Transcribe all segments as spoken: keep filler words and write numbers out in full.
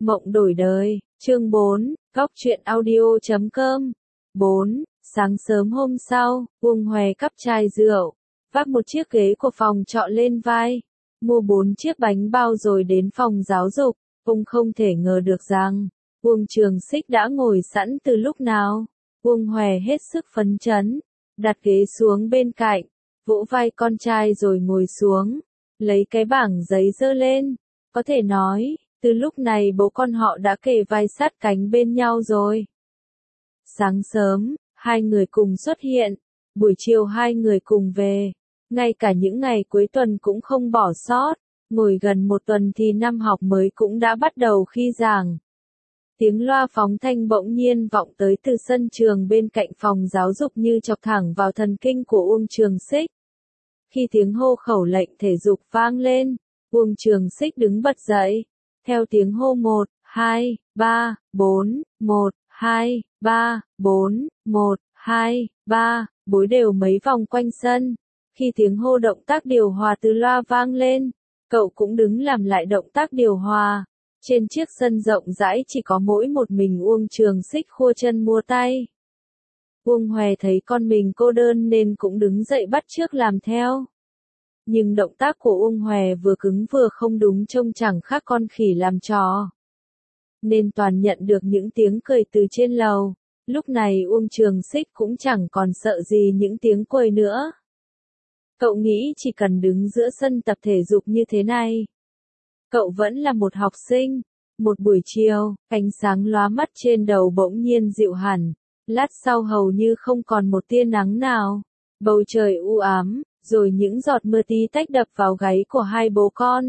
Mộng đổi đời, chương bốn, góc truyện audio chấm com. bốn. Sáng sớm hôm sau, Uông Hoè cắp chai rượu, vác một chiếc ghế của phòng trọ lên vai, mua bốn chiếc bánh bao rồi đến phòng giáo dục. Ông không thể ngờ được rằng, Uông Trường Xích đã ngồi sẵn từ lúc nào. Uông Hoè hết sức phấn chấn, đặt ghế xuống bên cạnh, vỗ vai con trai rồi ngồi xuống, lấy cái bảng giấy giơ lên. Có thể nói, từ lúc này bố con họ đã kề vai sát cánh bên nhau rồi. Sáng sớm, hai người cùng xuất hiện, buổi chiều hai người cùng về, ngay cả những ngày cuối tuần cũng không bỏ sót, ngồi gần một tuần thì năm học mới cũng đã bắt đầu khi giảng. Tiếng loa phóng thanh bỗng nhiên vọng tới từ sân trường bên cạnh phòng giáo dục như chọc thẳng vào thần kinh của Uông Trường Xích. Khi tiếng hô khẩu lệnh thể dục vang lên, Uông Trường Xích đứng bật dậy. Theo tiếng hô một, hai, ba, bốn, một, hai, ba, bốn, một, hai, ba, bối đều mấy vòng quanh sân. Khi tiếng hô động tác điều hòa từ loa vang lên, cậu cũng đứng làm lại động tác điều hòa. Trên chiếc sân rộng rãi chỉ có mỗi một mình Uông Trường Xích khua chân mua tay. Uông Hoè thấy con mình cô đơn nên cũng đứng dậy bắt chước làm theo. Nhưng động tác của Uông Hoè vừa cứng vừa không đúng, trông chẳng khác con khỉ làm trò. Nên toàn nhận được những tiếng cười từ trên lầu. Lúc này Uông Trường Xích cũng chẳng còn sợ gì những tiếng quầy nữa. Cậu nghĩ chỉ cần đứng giữa sân tập thể dục như thế này, cậu vẫn là một học sinh. Một buổi chiều, ánh sáng lóa mắt trên đầu bỗng nhiên dịu hẳn. Lát sau hầu như không còn một tia nắng nào. Bầu trời u ám, rồi những giọt mưa tí tách đập vào gáy của hai bố con.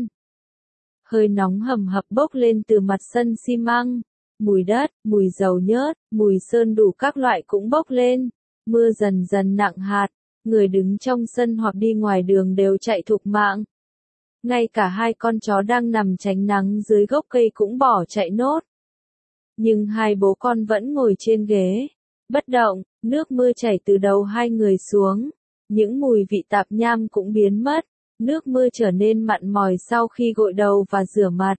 Hơi nóng hầm hập bốc lên từ mặt sân xi măng. Mùi đất, mùi dầu nhớt, mùi sơn đủ các loại cũng bốc lên. Mưa dần dần nặng hạt. Người đứng trong sân hoặc đi ngoài đường đều chạy thục mạng. Ngay cả hai con chó đang nằm tránh nắng dưới gốc cây cũng bỏ chạy nốt. Nhưng hai bố con vẫn ngồi trên ghế, bất động, nước mưa chảy từ đầu hai người xuống. Những mùi vị tạp nham cũng biến mất, nước mưa trở nên mặn mòi sau khi gội đầu và rửa mặt.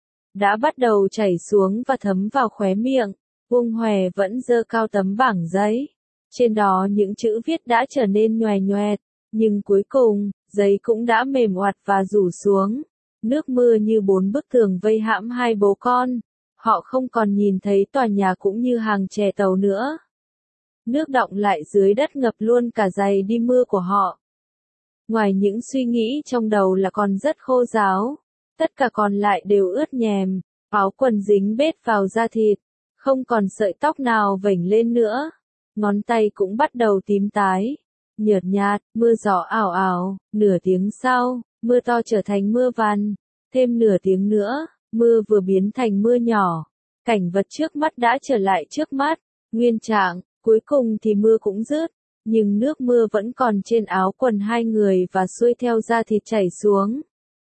Đã bắt đầu chảy xuống và thấm vào khóe miệng, Uông Hoè vẫn giơ cao tấm bảng giấy. Trên đó những chữ viết đã trở nên nhoè nhoẹt, nhưng cuối cùng, giấy cũng đã mềm oặt và rủ xuống. Nước mưa như bốn bức tường vây hãm hai bố con. Họ không còn nhìn thấy tòa nhà cũng như hàng chè tàu nữa. Nước đọng lại dưới đất ngập luôn cả giày đi mưa của họ. Ngoài những suy nghĩ trong đầu là còn rất khô ráo, tất cả còn lại đều ướt nhèm, áo quần dính bết vào da thịt, không còn sợi tóc nào vểnh lên nữa. Ngón tay cũng bắt đầu tím tái, nhợt nhạt, mưa gió ảo ảo. Nửa tiếng sau, mưa to trở thành mưa vằn, thêm nửa tiếng nữa, mưa vừa biến thành mưa nhỏ. Cảnh vật trước mắt đã trở lại trước mắt, nguyên trạng. Cuối cùng thì mưa cũng dứt, nhưng nước mưa vẫn còn trên áo quần hai người và xuôi theo da thịt chảy xuống.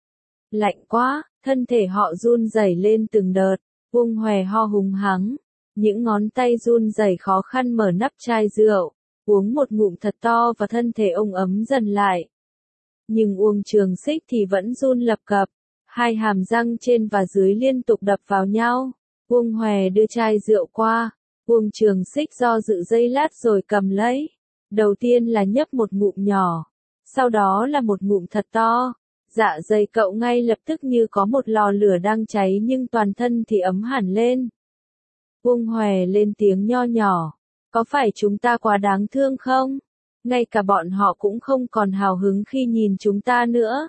Lạnh quá, thân thể họ run rẩy lên từng đợt. Uông Hoè ho hùng hắng, những ngón tay run rẩy khó khăn mở nắp chai rượu, uống một ngụm thật to và thân thể ông ấm dần lại. Nhưng Uông Trường Xích thì vẫn run lập cập, hai hàm răng trên và dưới liên tục đập vào nhau. Uông Hoè đưa chai rượu qua. Uông Trường Xích do dự giây lát rồi cầm lấy. Đầu tiên là nhấp một ngụm nhỏ, sau đó là một ngụm thật to. Dạ dày cậu ngay lập tức như có một lò lửa đang cháy nhưng toàn thân thì ấm hẳn lên. Uông Hoè lên tiếng nho nhỏ, có phải chúng ta quá đáng thương không? Ngay cả bọn họ cũng không còn hào hứng khi nhìn chúng ta nữa.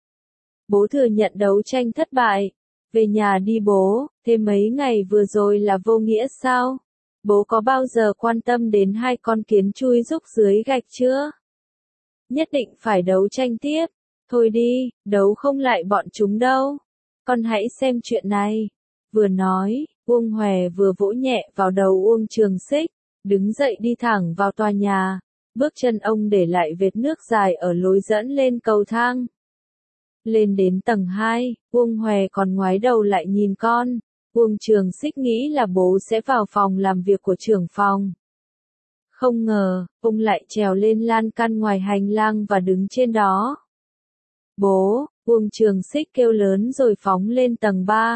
Bố thừa nhận đấu tranh thất bại. Về nhà đi bố, thế mấy ngày vừa rồi là vô nghĩa sao? Bố có bao giờ quan tâm đến hai con kiến chui rúc dưới gạch chưa? Nhất định phải đấu tranh tiếp. Thôi đi, đấu không lại bọn chúng đâu. Con hãy xem chuyện này. Vừa nói, Uông Hoè vừa vỗ nhẹ vào đầu Uông Trường Xích, đứng dậy đi thẳng vào tòa nhà. Bước chân ông để lại vệt nước dài ở lối dẫn lên cầu thang. Lên đến tầng hai, Uông Hoè còn ngoái đầu lại nhìn con. Uông Trường Xích nghĩ là bố sẽ vào phòng làm việc của trưởng phòng. Không ngờ, ông lại trèo lên lan can ngoài hành lang và đứng trên đó. Bố, Uông Trường Xích kêu lớn rồi phóng lên tầng ba.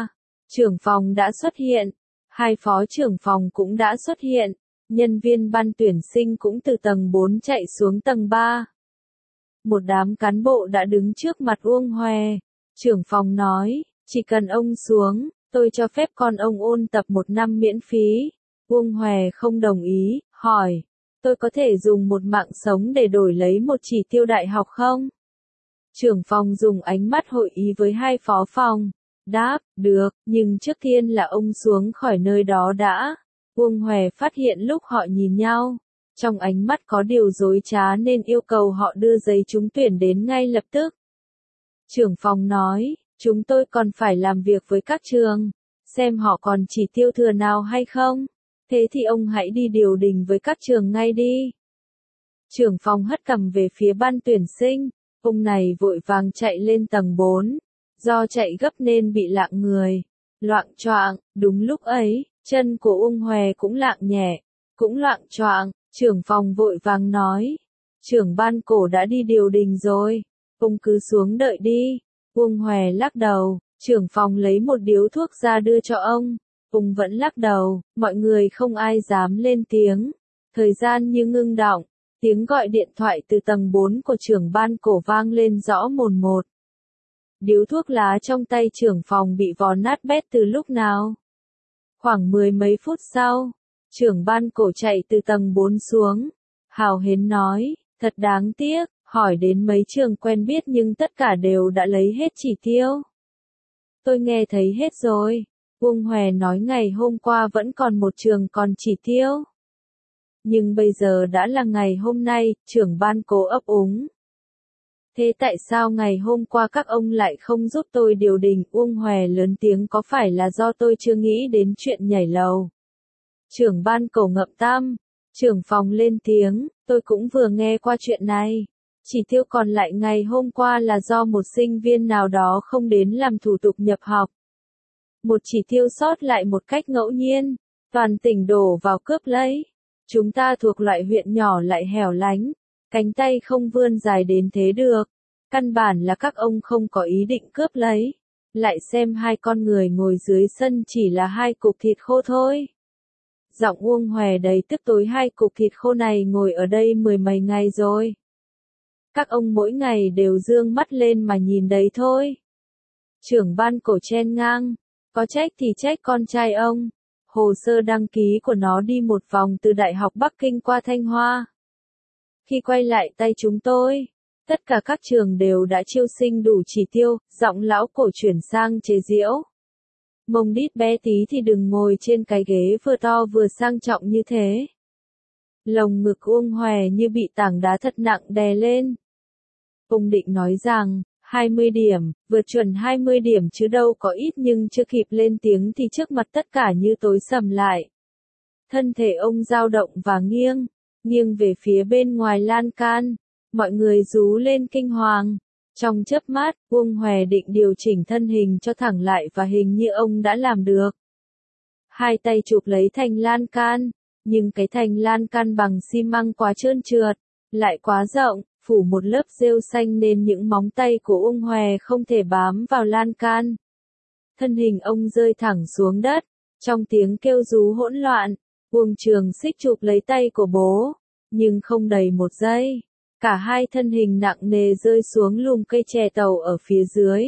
Trưởng phòng đã xuất hiện, hai phó trưởng phòng cũng đã xuất hiện, nhân viên ban tuyển sinh cũng từ tầng bốn chạy xuống tầng ba. Một đám cán bộ đã đứng trước mặt Uông Hoè. Trưởng phòng nói, chỉ cần ông xuống, tôi cho phép con ông ôn tập một năm miễn phí. Uông Hoè không đồng ý, hỏi, tôi có thể dùng một mạng sống để đổi lấy một chỉ tiêu đại học không? Trưởng phòng dùng ánh mắt hội ý với hai phó phòng. Đáp, được, nhưng trước tiên là ông xuống khỏi nơi đó đã. Uông Hoè phát hiện lúc họ nhìn nhau, trong ánh mắt có điều dối trá nên yêu cầu họ đưa giấy trúng tuyển đến ngay lập tức. Trưởng phòng nói, chúng tôi còn phải làm việc với các trường, xem họ còn chỉ tiêu thừa nào hay không. Thế thì ông hãy đi điều đình với các trường ngay đi. Trưởng phòng hất cằm về phía ban tuyển sinh, ông này vội vàng chạy lên tầng bốn. Do chạy gấp nên bị lạng người, loạng choạng. Đúng lúc ấy, chân của Uông Hoè cũng lạng nhẹ, cũng loạng choạng. Trưởng phòng vội vàng nói, trưởng ban cổ đã đi điều đình rồi, ông cứ xuống đợi đi. Uông Hoè lắc đầu, trưởng phòng lấy một điếu thuốc ra đưa cho ông, ông vẫn lắc đầu, mọi người không ai dám lên tiếng. Thời gian như ngưng đọng, tiếng gọi điện thoại từ tầng bốn của trưởng ban cổ vang lên rõ mồn một. Điếu thuốc lá trong tay trưởng phòng bị vò nát bét từ lúc nào? Khoảng mười mấy phút sau, trưởng ban cổ chạy từ tầng bốn xuống. Hào hến nói, thật đáng tiếc, hỏi đến mấy trường quen biết nhưng tất cả đều đã lấy hết chỉ tiêu. Tôi nghe thấy hết rồi. Uông Hoè nói ngày hôm qua vẫn còn một trường còn chỉ tiêu. Nhưng bây giờ đã là ngày hôm nay, trưởng ban cổ ấp úng. Thế tại sao ngày hôm qua các ông lại không giúp tôi điều đình? Uông Hoè lớn tiếng, có phải là do tôi chưa nghĩ đến chuyện nhảy lầu? Trưởng ban cổ ngậm tam, trưởng phòng lên tiếng, tôi cũng vừa nghe qua chuyện này. Chỉ tiêu còn lại ngày hôm qua là do một sinh viên nào đó không đến làm thủ tục nhập học. Một chỉ tiêu sót lại một cách ngẫu nhiên, toàn tỉnh đổ vào cướp lấy. Chúng ta thuộc loại huyện nhỏ lại hẻo lánh, cánh tay không vươn dài đến thế được. Căn bản là các ông không có ý định cướp lấy. Lại xem hai con người ngồi dưới sân chỉ là hai cục thịt khô thôi. Giọng Uông Hoè đầy tức tối, hai cục thịt khô này ngồi ở đây mười mấy ngày rồi. Các ông mỗi ngày đều dương mắt lên mà nhìn đấy thôi. Trưởng ban cổ chen ngang, có trách thì trách con trai ông. Hồ sơ đăng ký của nó đi một vòng từ Đại học Bắc Kinh qua Thanh Hoa. Khi quay lại tay chúng tôi, tất cả các trường đều đã chiêu sinh đủ chỉ tiêu. Giọng lão cổ chuyển sang chế giễu. Mông đít bé tí thì đừng ngồi trên cái ghế vừa to vừa sang trọng như thế. Lồng ngực Uông Hoè như bị tảng đá thật nặng đè lên. Ông định nói rằng, hai mươi điểm, vượt chuẩn hai mươi điểm chứ đâu có ít, nhưng chưa kịp lên tiếng thì trước mặt tất cả như tối sầm lại. Thân thể ông dao động và nghiêng, nghiêng về phía bên ngoài lan can. Mọi người rú lên kinh hoàng. Trong chớp mắt, Uông Hoè định điều chỉnh thân hình cho thẳng lại và hình như ông đã làm được. Hai tay chụp lấy thành lan can, nhưng cái thành lan can bằng xi măng quá trơn trượt, lại quá rộng, phủ một lớp rêu xanh nên những móng tay của Uông Hoè không thể bám vào lan can. Thân hình ông rơi thẳng xuống đất, trong tiếng kêu rú hỗn loạn. Uông Trường Xích chụp lấy tay của bố, nhưng không đầy một giây. Cả hai thân hình nặng nề rơi xuống lùm cây chè tàu ở phía dưới.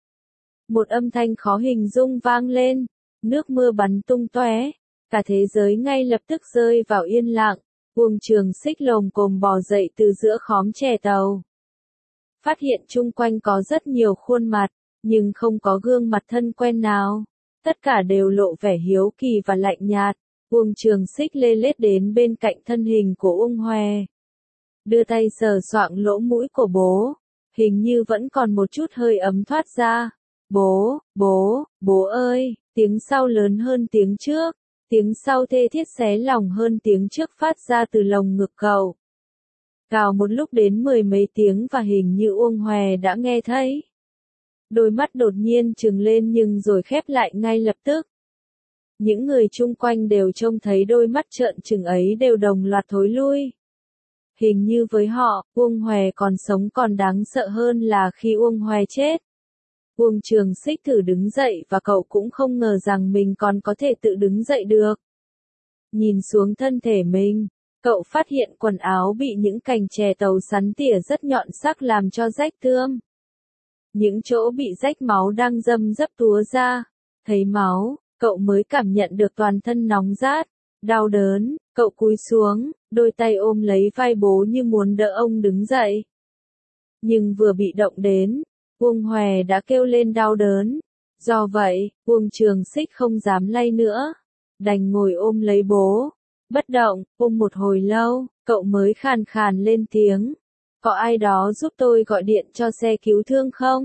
Một âm thanh khó hình dung vang lên, nước mưa bắn tung tóe, cả thế giới ngay lập tức rơi vào yên lặng. Uông Trường Xích lồm cồm bò dậy từ giữa khóm chè tàu. Phát hiện chung quanh có rất nhiều khuôn mặt, nhưng không có gương mặt thân quen nào. Tất cả đều lộ vẻ hiếu kỳ và lạnh nhạt. Uông Trường Xích lê lết đến bên cạnh thân hình của Uông Hoè. Đưa tay sờ soạng lỗ mũi của bố, hình như vẫn còn một chút hơi ấm thoát ra. Bố, bố, bố ơi, tiếng sau lớn hơn tiếng trước, tiếng sau thê thiết xé lòng hơn tiếng trước phát ra từ lồng ngực cậu. Gào một lúc đến mười mấy tiếng và hình như Uông Hoè đã nghe thấy. Đôi mắt đột nhiên trừng lên nhưng rồi khép lại ngay lập tức. Những người chung quanh đều trông thấy đôi mắt trợn trừng ấy đều đồng loạt thối lui. Hình như với họ, Uông Hoè còn sống còn đáng sợ hơn là khi Uông Hoè chết. Uông Trường Xích thử đứng dậy và cậu cũng không ngờ rằng mình còn có thể tự đứng dậy được. Nhìn xuống thân thể mình, cậu phát hiện quần áo bị những cành chè tàu sắn tỉa rất nhọn sắc làm cho rách tươm. Những chỗ bị rách máu đang râm rấp túa ra. Thấy máu, cậu mới cảm nhận được toàn thân nóng rát, đau đớn, cậu cúi xuống, đôi tay ôm lấy vai bố như muốn đỡ ông đứng dậy. Nhưng vừa bị động đến, Uông Hòe đã kêu lên đau đớn. Do vậy, Uông Trường Xích không dám lay nữa, đành ngồi ôm lấy bố, bất động. Ôm một hồi lâu, cậu mới khàn khàn lên tiếng. Có ai đó giúp tôi gọi điện cho xe cứu thương không?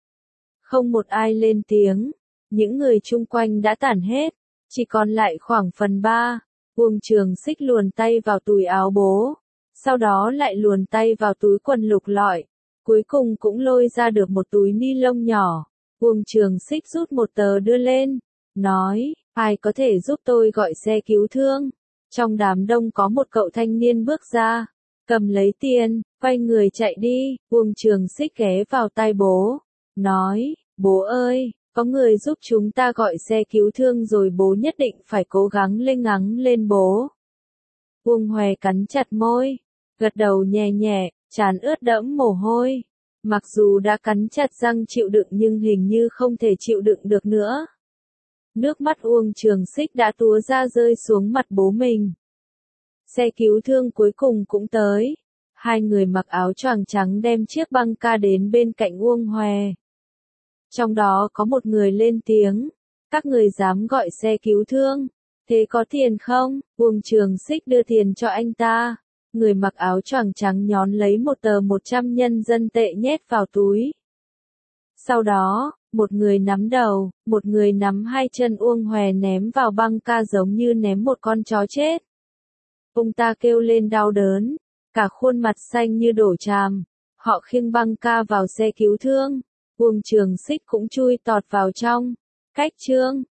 Không một ai lên tiếng. Những người chung quanh đã tản hết, chỉ còn lại khoảng phần ba. Uông Trường Xích luồn tay vào túi áo bố, sau đó lại luồn tay vào túi quần lục lọi, cuối cùng cũng lôi ra được một túi ni lông nhỏ. Uông Trường Xích rút một tờ đưa lên, nói, ai có thể giúp tôi gọi xe cứu thương? Trong đám đông có một cậu thanh niên bước ra, cầm lấy tiền, quay người chạy đi. Uông Trường Xích ghé vào tai bố, nói, bố ơi, có người giúp chúng ta gọi xe cứu thương rồi, bố nhất định phải cố gắng lên ngắng lên bố. Uông Hòe cắn chặt môi, gật đầu nhẹ nhẹ, trán ướt đẫm mồ hôi. Mặc dù đã cắn chặt răng chịu đựng nhưng hình như không thể chịu đựng được nữa. Nước mắt Uông Trường Xích đã túa ra rơi xuống mặt bố mình. Xe cứu thương cuối cùng cũng tới. Hai người mặc áo choàng trắng đem chiếc băng ca đến bên cạnh Uông Hòe. Trong đó có một người lên tiếng, các người dám gọi xe cứu thương, thế có tiền không? Uông Trường Xích đưa tiền cho anh ta. Người mặc áo choàng trắng nhón lấy một tờ một trăm nhân dân tệ nhét vào túi. Sau đó, một người nắm đầu, một người nắm hai chân Uông Hòe ném vào băng ca giống như ném một con chó chết. Ông ta kêu lên đau đớn, cả khuôn mặt xanh như đổ tràm. Họ khiêng băng ca vào xe cứu thương. Uông Trường Xích cũng chui tọt vào trong. Cách chương